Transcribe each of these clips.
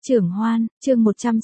Trưởng Hoan, chương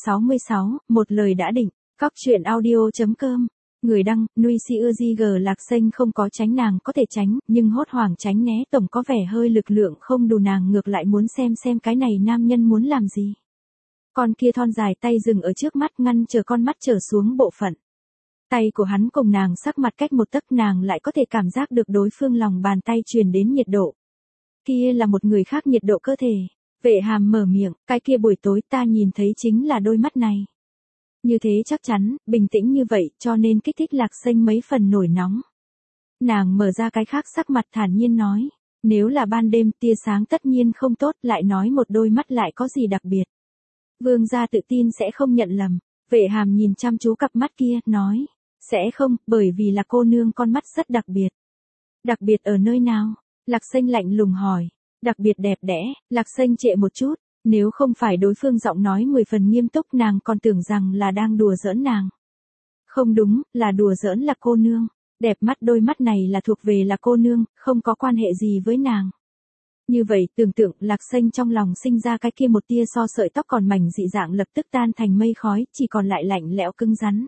166, một lời đã định, Cóc truyện audio.com. Người đăng, Nuôi Si Ưa Di G Lạc Xanh không có tránh nàng có thể tránh, nhưng hốt hoảng tránh né tổng có vẻ hơi lực lượng không đủ, nàng ngược lại muốn xem cái này nam nhân muốn làm gì. Con kia thon dài tay dừng ở trước mắt ngăn chờ con mắt trở xuống bộ phận. Tay của hắn cùng nàng sắc mặt cách một tấc, nàng lại có thể cảm giác được đối phương lòng bàn tay truyền đến nhiệt độ. Kia là một người khác nhiệt độ cơ thể. Vệ Hàm mở miệng, cái kia buổi tối ta nhìn thấy chính là đôi mắt này. Như thế chắc chắn, bình tĩnh như vậy, cho nên kích thích Lạc Xanh mấy phần nổi nóng. Nàng mở ra cái khác sắc mặt thản nhiên nói, nếu là ban đêm tia sáng tất nhiên không tốt, lại nói một đôi mắt lại có gì đặc biệt. Vương gia tự tin sẽ không nhận lầm. Vệ Hàm nhìn chăm chú cặp mắt kia, nói, sẽ không, bởi vì là cô nương con mắt rất đặc biệt. Đặc biệt ở nơi nào? Lạc Xanh lạnh lùng hỏi. Đặc biệt đẹp đẽ. Lạc Xanh trệ một chút, nếu không phải đối phương giọng nói 10 phần nghiêm túc, nàng còn tưởng rằng là đang đùa giỡn nàng. Không đúng, là đùa giỡn là cô nương. Đẹp mắt, đôi mắt này là thuộc về là cô nương, không có quan hệ gì với nàng. Như vậy, tưởng tượng, Lạc Xanh trong lòng sinh ra cái kia một tia so sợi tóc còn mảnh dị dạng lập tức tan thành mây khói, chỉ còn lại lạnh lẽo cứng rắn.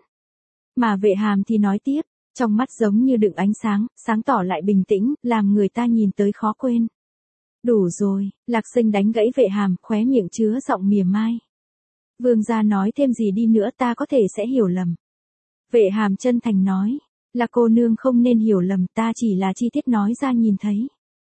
Mà Vệ Hàm thì nói tiếp, trong mắt giống như đựng ánh sáng, sáng tỏ lại bình tĩnh, làm người ta nhìn tới khó quên. Đủ rồi, Lạc Xanh đánh gãy Vệ Hàm, khóe miệng chứa giọng mỉa mai. Vương gia nói thêm gì đi nữa ta có thể sẽ hiểu lầm. Vệ Hàm chân thành nói, là cô nương không nên hiểu lầm, ta chỉ là chi tiết nói ra nhìn thấy.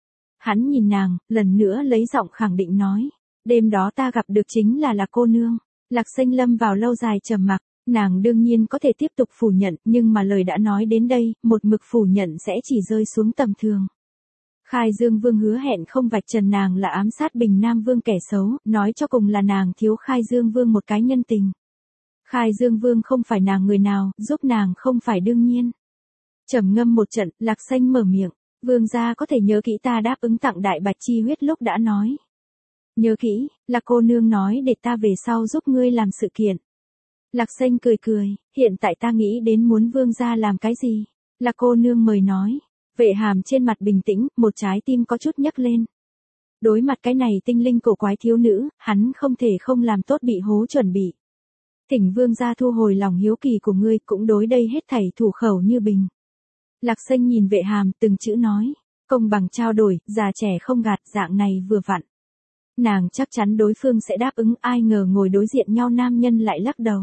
Hắn nhìn nàng, lần nữa lấy giọng khẳng định nói, đêm đó ta gặp được chính là cô nương. Lạc Xanh lâm vào lâu dài trầm mặc, nàng đương nhiên có thể tiếp tục phủ nhận, nhưng mà lời đã nói đến đây, một mực phủ nhận sẽ chỉ rơi xuống tầm thường. Khai Dương Vương hứa hẹn không vạch trần nàng là ám sát Bình Nam Vương kẻ xấu, nói cho cùng là nàng thiếu Khai Dương Vương một cái nhân tình. Khai Dương Vương không phải nàng người nào, giúp nàng không phải đương nhiên. Trầm ngâm một trận, Lạc Xanh mở miệng, Vương gia có thể nhớ kỹ ta đáp ứng tặng đại bạch chi huyết lúc đã nói. Nhớ kỹ, là cô nương nói để ta về sau giúp ngươi làm sự kiện. Lạc Xanh cười cười, hiện tại ta nghĩ đến muốn Vương gia làm cái gì. Là cô nương mời nói. Vệ Hàm trên mặt bình tĩnh, một trái tim có chút nhấc lên. Đối mặt cái này tinh linh cổ quái thiếu nữ, hắn không thể không làm tốt bị hố chuẩn bị. Thỉnh Vương gia thu hồi lòng hiếu kỳ của ngươi, cũng đối đây hết thảy thủ khẩu như bình. Lạc Xanh nhìn Vệ Hàm, từng chữ nói, công bằng trao đổi, già trẻ không gạt, dạng này vừa vặn. Nàng chắc chắn đối phương sẽ đáp ứng, ai ngờ ngồi đối diện nhau nam nhân lại lắc đầu.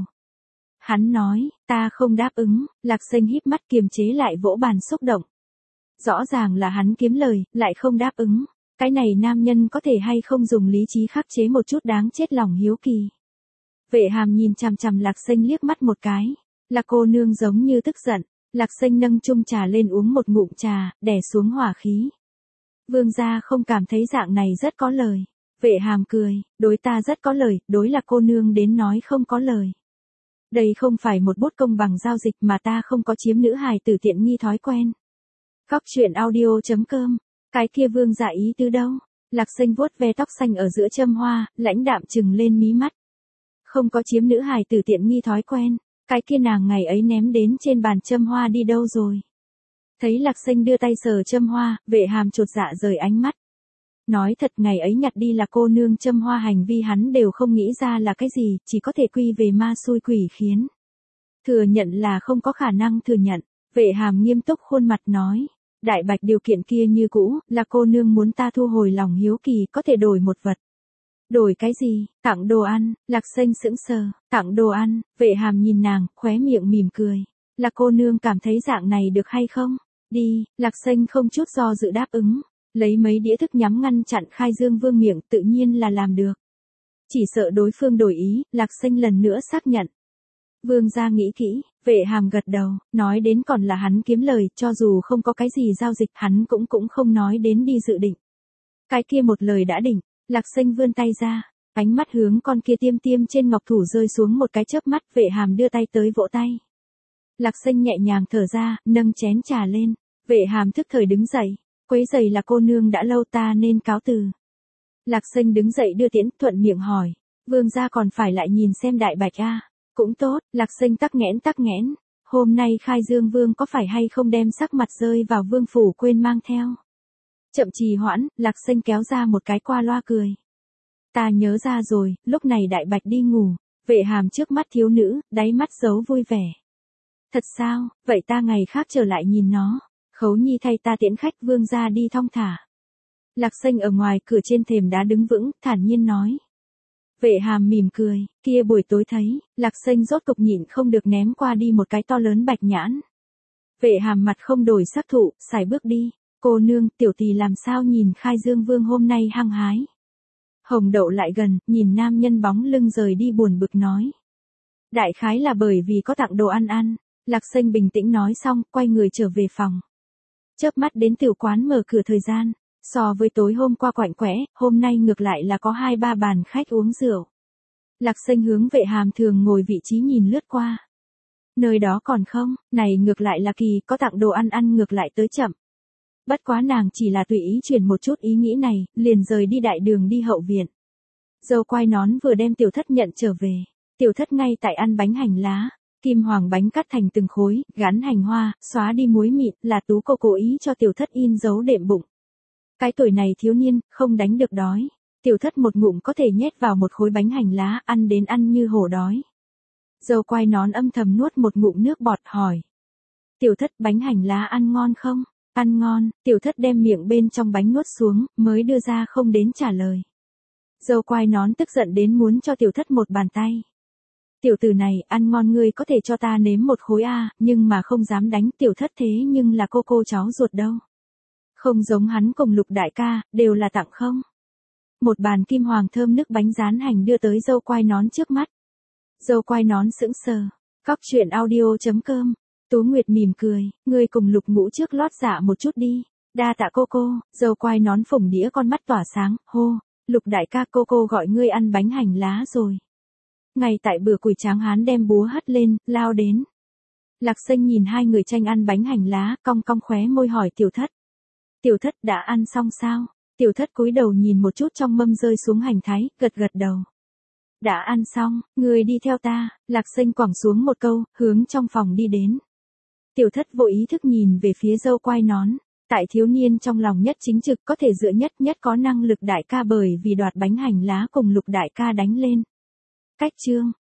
Hắn nói, ta không đáp ứng. Lạc Xanh híp mắt kiềm chế lại vỗ bàn xúc động. Rõ ràng là hắn kiếm lời, lại không đáp ứng. Cái này nam nhân có thể hay không dùng lý trí khắc chế một chút đáng chết lòng hiếu kỳ. Vệ Hàm nhìn chằm chằm Lạc Xanh liếc mắt một cái. Là cô nương giống như tức giận. Lạc Xanh nâng chung trà lên uống một ngụm trà, đè xuống hỏa khí. Vương gia không cảm thấy dạng này rất có lời. Vệ Hàm cười, đối ta rất có lời, đối là cô nương đến nói không có lời. Đây không phải một bút công bằng giao dịch mà ta không có chiếm nữ hài tử tiện nghi thói quen. Cóc truyện audio.com, cái kia Vương gia ý tứ đâu? Lạc Xanh vuốt ve tóc xanh ở giữa châm hoa, lãnh đạm trừng lên mí mắt. Không có chiếm nữ hài tử tiện nghi thói quen, cái kia nàng ngày ấy ném đến trên bàn châm hoa đi đâu rồi? Thấy Lạc Xanh đưa tay sờ châm hoa, Vệ Hàm chột dạ rời ánh mắt. Nói thật, ngày ấy nhặt đi là cô nương châm hoa, hành vi hắn đều không nghĩ ra là cái gì, chỉ có thể quy về ma xui quỷ khiến. Thừa nhận là không có khả năng thừa nhận. Vệ Hàm nghiêm túc khuôn mặt nói, đại bạch điều kiện kia như cũ, là cô nương muốn ta thu hồi lòng hiếu kỳ, có thể đổi một vật. Đổi cái gì? Tặng đồ ăn. Lạc Xanh sững sờ, tặng đồ ăn. Vệ Hàm nhìn nàng, khóe miệng mỉm cười. Là cô nương cảm thấy dạng này được hay không? Đi. Lạc Xanh không chút do dự đáp ứng. Lấy mấy đĩa thức nhắm ngăn chặn Khai Dương Vương miệng, tự nhiên là làm được. Chỉ sợ đối phương đổi ý, Lạc Xanh lần nữa xác nhận. Vương gia nghĩ kỹ. Vệ Hàm gật đầu, nói đến còn là hắn kiếm lời, cho dù không có cái gì giao dịch, hắn cũng không nói đến đi dự định. Cái kia một lời đã định. Lạc Xanh vươn tay ra, ánh mắt hướng con kia tiêm tiêm trên ngọc thủ rơi xuống một cái chớp mắt. Vệ Hàm đưa tay tới vỗ tay. Lạc Xanh nhẹ nhàng thở ra, nâng chén trà lên. Vệ Hàm thức thời đứng dậy, quấy giày là cô nương đã lâu, ta nên cáo từ. Lạc Xanh đứng dậy đưa tiễn, thuận miệng hỏi, Vương gia còn phải lại nhìn xem đại bạch a? Cũng tốt. Lạc Xanh tắc nghẽn. Hôm nay Khai Dương Vương có phải hay không đem sắc mặt rơi vào vương phủ quên mang theo? Chậm trì hoãn, Lạc Xanh kéo ra một cái qua loa cười. Ta nhớ ra rồi, lúc này Đại Bạch đi ngủ. Vệ Hàm trước mắt thiếu nữ, đáy mắt giấu vui vẻ. Thật sao, vậy ta ngày khác trở lại nhìn nó. Khấu Nhi thay ta tiễn khách vương gia đi thong thả. Lạc Xanh ở ngoài cửa trên thềm đá đứng vững, thản nhiên nói. Vệ Hàm mỉm cười, kia buổi tối thấy, Lạc Xanh rốt cục nhịn không được ném qua đi một cái to lớn bạch nhãn. Vệ Hàm mặt không đổi sắc thụ, xài bước đi. Cô nương, tiểu tỷ làm sao nhìn Khai Dương Vương hôm nay hăng hái. Hồng Đậu lại gần, nhìn nam nhân bóng lưng rời đi buồn bực nói. Đại khái là bởi vì có tặng đồ ăn. Lạc Xanh bình tĩnh nói xong, quay người trở về phòng. Chớp mắt đến tiểu quán mở cửa thời gian. So với tối hôm qua quạnh quẽ, hôm nay ngược lại là có 2-3 bàn khách uống rượu. Lạc Xanh hướng Vệ Hàm thường ngồi vị trí nhìn lướt qua. Nơi đó còn không, này ngược lại là kỳ, có tặng đồ ăn ngược lại tới chậm. Bất quá nàng chỉ là tùy ý truyền một chút ý nghĩ này, liền rời đi đại đường đi hậu viện. Dâu quai nón vừa đem tiểu thất nhận trở về. Tiểu thất ngay tại ăn bánh hành lá. Kim hoàng bánh cắt thành từng khối, gắn hành hoa, xóa đi muối mịn, là Tú cô cố ý cho tiểu thất in dấu đệm bụng. Cái tuổi này thiếu niên, không đánh được đói. Tiểu thất một ngụm có thể nhét vào một khối bánh hành lá, ăn đến ăn như hổ đói. Dâu quai nón âm thầm nuốt một ngụm nước bọt hỏi. Tiểu thất bánh hành lá ăn ngon không? Ăn ngon, tiểu thất đem miệng bên trong bánh nuốt xuống, mới đưa ra không đến trả lời. Dâu quai nón tức giận đến muốn cho tiểu thất một bàn tay. Tiểu tử này, ăn ngon ngươi có thể cho ta nếm một khối nhưng mà không dám đánh tiểu thất thế nhưng là cô cháu ruột đâu. Không giống hắn cùng Lục đại ca, đều là tặng không. Một bàn kim hoàng thơm nước bánh rán hành đưa tới dâu quai nón trước mắt. Dâu quai nón sững sờ. Cóc truyện audio.com. Tố Nguyệt mỉm cười, ngươi cùng Lục ngũ trước lót dạ một chút đi. Đa tạ cô, dâu quai nón phủng đĩa con mắt tỏa sáng, hô. Lục đại ca cô gọi ngươi ăn bánh hành lá rồi. Ngay tại bữa củi Tráng Hán đem búa hất lên, lao đến. Lạc Xanh nhìn hai người tranh ăn bánh hành lá, cong khóe môi hỏi tiểu thất. Tiểu thất đã ăn xong sao? Tiểu thất cúi đầu nhìn một chút trong mâm rơi xuống hành thái, gật đầu. Đã ăn xong, người đi theo ta, Lạc Xanh quẳng xuống một câu, hướng trong phòng đi đến. Tiểu thất vô ý thức nhìn về phía dâu quai nón. Tại thiếu niên trong lòng nhất chính trực có thể dựa nhất có năng lực đại ca bởi vì đoạt bánh hành lá cùng Lục đại ca đánh lên. Cách chương.